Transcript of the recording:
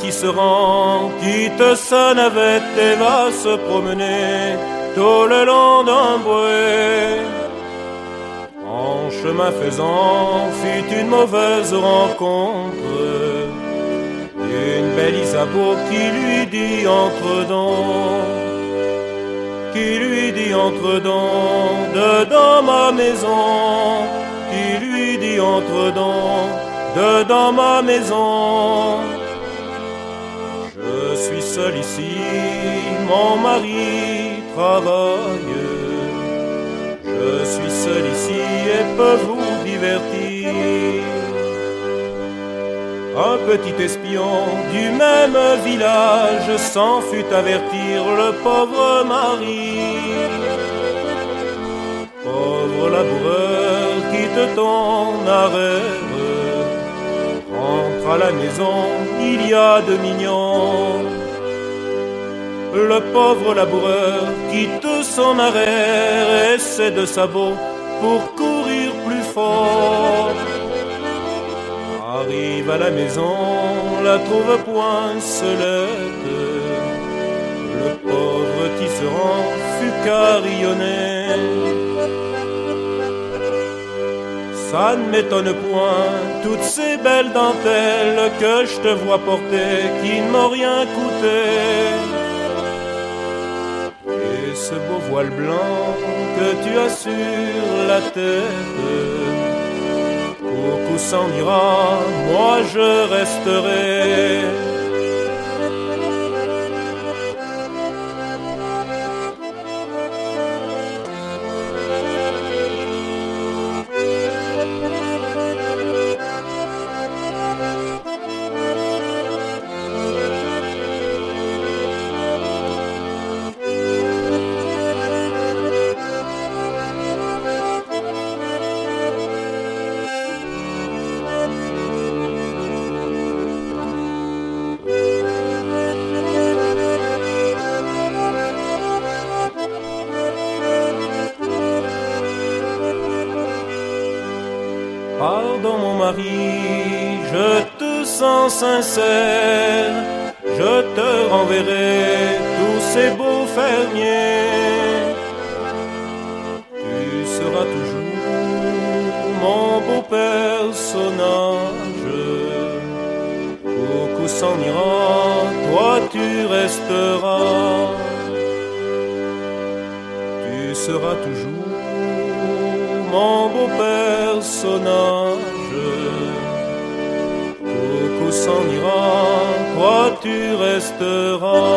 tisserand quitte sa navette et va se promener tout le long d'un bouet. En chemin faisant, fit une mauvaise rencontre d'une belle Isabeau qui lui dit entre dents, dedans ma maison, qui lui dit entre dents, dedans ma maison. Je suis seul ici, mon mari travaille. Je suis seul ici et peux vous divertir. Un petit espion du même village s'en fut avertir le pauvre mari. Pauvre laboureur, quitte ton arrêt, rentre à la maison, il y a de mignons. Le pauvre laboureur quitte son arrêt, essaie de sabot pour courir plus fort. Arrive à la maison, la trouve poincelette. Le pauvre tisserand fut carillonné. Ça ne m'étonne point, toutes ces belles dentelles que je te vois porter, qui ne m'ont rien coûté. Et ce beau voile blanc que tu as sur la tête, beaucoup s'en ira, moi je resterai. Pardon mon mari, je te sens sincère, je te renverrai tous ces beaux fermiers. Tu seras toujours mon beau personnage. Beaucoup s'en ira, toi tu resteras. Tu seras toujours mon beau personnage. Beaucoup s'en ira, toi tu resteras.